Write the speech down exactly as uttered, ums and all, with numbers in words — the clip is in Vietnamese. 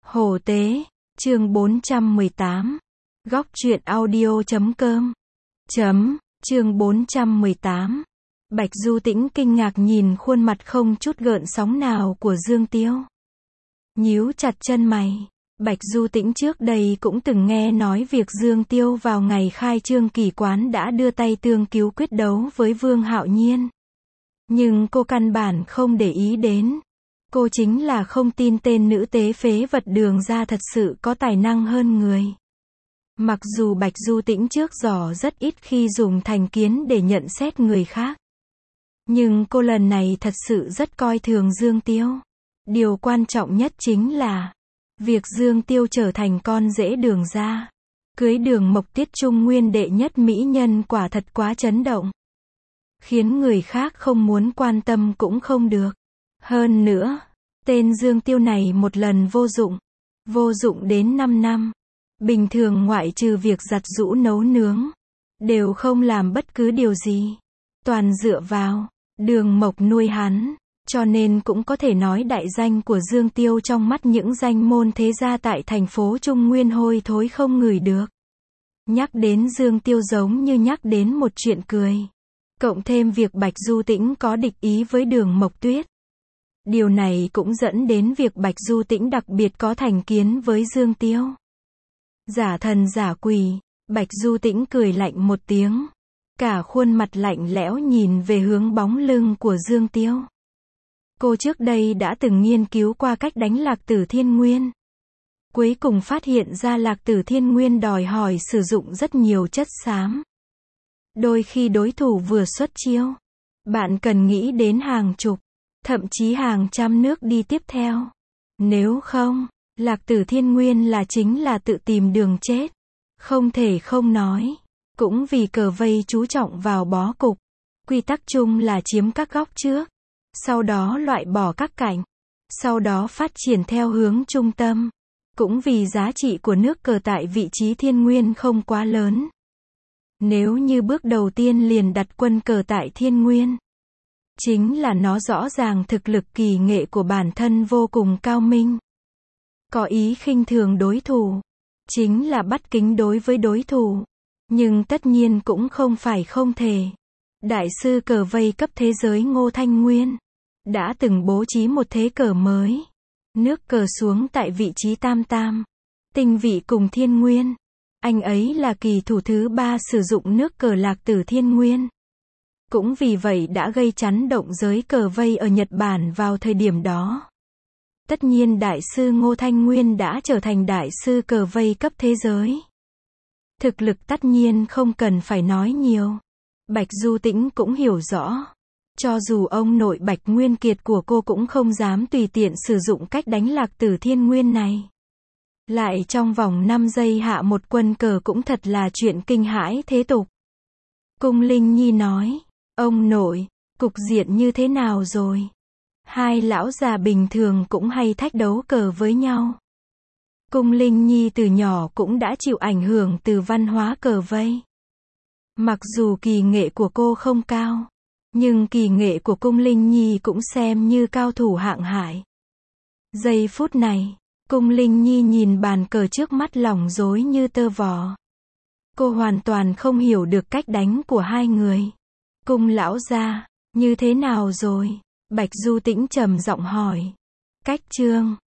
Hồ Tế, chương bốn trăm mười tám. Góc truyện audio chấm com. Chấm, chương bốn trăm mười tám. Bạch Du Tĩnh kinh ngạc nhìn khuôn mặt không chút gợn sóng nào của Dương Tiêu. Nhíu chặt chân mày. Bạch Du Tĩnh trước đây cũng từng nghe nói việc Dương Tiêu vào ngày khai trương kỳ quán đã đưa tay tương cứu quyết đấu với Vương Hạo Nhiên. Nhưng cô căn bản không để ý đến. Cô chính là không tin tên nữ tế phế vật Đường gia thật sự có tài năng hơn người. Mặc dù Bạch Du Tĩnh trước giờ rất ít khi dùng thành kiến để nhận xét người khác. Nhưng cô lần này thật sự rất coi thường Dương Tiêu. Điều quan trọng nhất chính là việc Dương Tiêu trở thành con rể Đường gia. Cưới Đường Mộc Tiết Trung Nguyên đệ nhất mỹ nhân quả thật quá chấn động. Khiến người khác không muốn quan tâm cũng không được. Hơn nữa, tên Dương Tiêu này một lần vô dụng. Vô dụng đến năm năm. Bình thường ngoại trừ việc giặt giũ nấu nướng. Đều không làm bất cứ điều gì. Toàn dựa vào Đường Mộc nuôi hắn. Cho nên cũng có thể nói đại danh của Dương Tiêu trong mắt những danh môn thế gia tại thành phố Trung Nguyên hôi thối không ngửi được. Nhắc đến Dương Tiêu giống như nhắc đến một chuyện cười. Cộng thêm việc Bạch Du Tĩnh có địch ý với Đường Mộc Tuyết. Điều này cũng dẫn đến việc Bạch Du Tĩnh đặc biệt có thành kiến với Dương Tiêu. Giả thần giả quỷ, Bạch Du Tĩnh cười lạnh một tiếng. Cả khuôn mặt lạnh lẽo nhìn về hướng bóng lưng của Dương Tiêu. Cô trước đây đã từng nghiên cứu qua cách đánh Lạc Tử Thiên Nguyên. Cuối cùng phát hiện ra Lạc Tử Thiên Nguyên đòi hỏi sử dụng rất nhiều chất xám. Đôi khi đối thủ vừa xuất chiêu, bạn cần nghĩ đến hàng chục, thậm chí hàng trăm nước đi tiếp theo. Nếu không, Lạc Tử Thiên Nguyên là chính là tự tìm đường chết. Không thể không nói. Cũng vì cờ vây chú trọng vào bó cục. Quy tắc chung là chiếm các góc trước. Sau đó loại bỏ các cạnh. Sau đó phát triển theo hướng trung tâm. Cũng vì giá trị của nước cờ tại vị trí thiên nguyên không quá lớn. Nếu như bước đầu tiên liền đặt quân cờ tại thiên nguyên. Chính là nó rõ ràng thực lực kỳ nghệ của bản thân vô cùng cao minh. Có ý khinh thường đối thủ. Chính là bắt kính đối với đối thủ. Nhưng tất nhiên cũng không phải không thể. Đại sư cờ vây cấp thế giới Ngô Thanh Nguyên đã từng bố trí một thế cờ mới. Nước cờ xuống tại vị trí tam tam. Tinh vị cùng thiên nguyên. Anh ấy là kỳ thủ thứ ba sử dụng nước cờ Lạc Tử Thiên Nguyên. Cũng vì vậy đã gây chấn động giới cờ vây ở Nhật Bản vào thời điểm đó. Tất nhiên đại sư Ngô Thanh Nguyên đã trở thành đại sư cờ vây cấp thế giới. Thực lực tất nhiên không cần phải nói nhiều. Bạch Du Tĩnh cũng hiểu rõ. Cho dù ông nội Bạch Nguyên Kiệt của cô cũng không dám tùy tiện sử dụng cách đánh Lạc Tử Thiên Nguyên này. Lại trong vòng năm giây hạ một quân cờ cũng thật là chuyện kinh hãi thế tục. Cung Linh Nhi nói, ông nội, cục diện như thế nào rồi? Hai lão già bình thường cũng hay thách đấu cờ với nhau. Cung Linh Nhi từ nhỏ cũng đã chịu ảnh hưởng từ văn hóa cờ vây. Mặc dù kỳ nghệ của cô không cao, nhưng kỳ nghệ của Cung Linh Nhi cũng xem như cao thủ hạng hải. Giây phút này, Cung Linh Nhi nhìn bàn cờ trước mắt lòng rối như tơ vò. Cô hoàn toàn không hiểu được cách đánh của hai người. Cung lão gia, như thế nào rồi? Bạch Du Tĩnh trầm giọng hỏi. Cách trương,